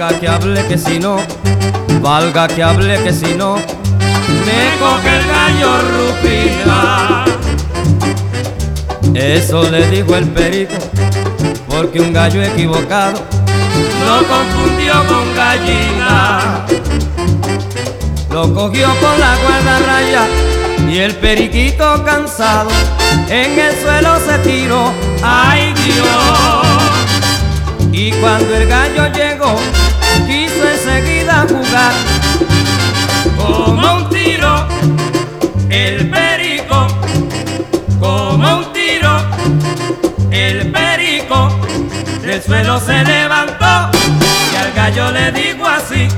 valga que hable que si no, valga que hable que si no, me coge el gallo rupina. Eso le dijo el perico, porque un gallo equivocado lo confundió con gallina. Lo cogió por la cuerda raya y el periquito cansado en el suelo se tiró. ¡Ay Dios! Y cuando el gallo llegó, quiso enseguida jugar. Como un tiro, el perico, como un tiro, el perico, del suelo se levantó y al gallo le dijo así: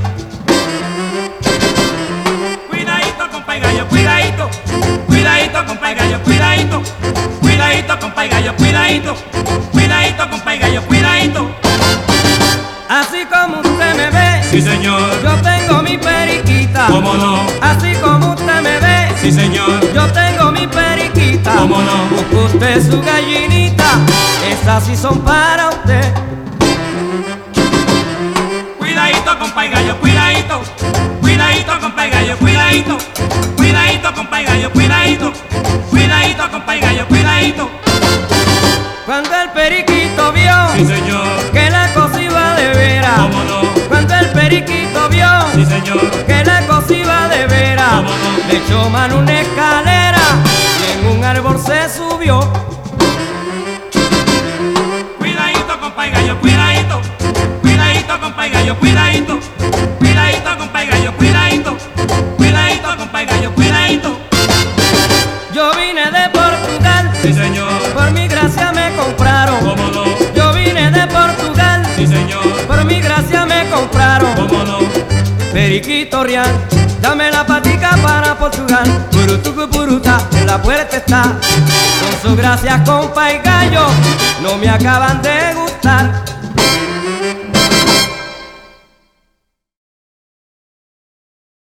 cuidadito, compa y gallo, cuidadito, cuidadito, compa y gallo, cuidadito, cuidadito, compa y gallo, cuidadito, cuidadito, compa y gallo, cuidadito. Así como usted me ve, Sí, señor. yo tengo mi periquita. ¿Cómo no? Así como usted me ve, Sí, señor. yo tengo mi periquita. ¿Cómo no? Busque usted su gallinita, esas sí son para usted. Cuidadito, compa y gallo, cuidadito. Cuidadito, compa y gallo, cuidadito. Cuidadito, compa y gallo, cuidadito. Cuidadito, compa y gallo, cuidadito. Cuando el periquito vio Sí, señor. que la cosa iba de veras, ¿Cómo no? cuando el periquito vio Sí, señor. que la cosa iba de veras, ¿Cómo no? le echó mano una escalera y en un árbol se subió. Cuidadito, compa y gallo, cuidadito. Cuidadito, compa y gallo, cuidadito. Cuidadito, compa y gallo, cuidadito. Cuidadito, compa y gallo, cuidadito. Yo vine de Portugal, Sí, señor. por mi gracia me compraron. ¿Cómo no? Yo vine de Portugal, Sí, señor. por mi gracia me compraron. ¿Cómo no? Periquito real, dame la patica para Portugal. Purutucu puruta, en la puerta está. Con su gracia compa y gallo, no me acaban de gustar.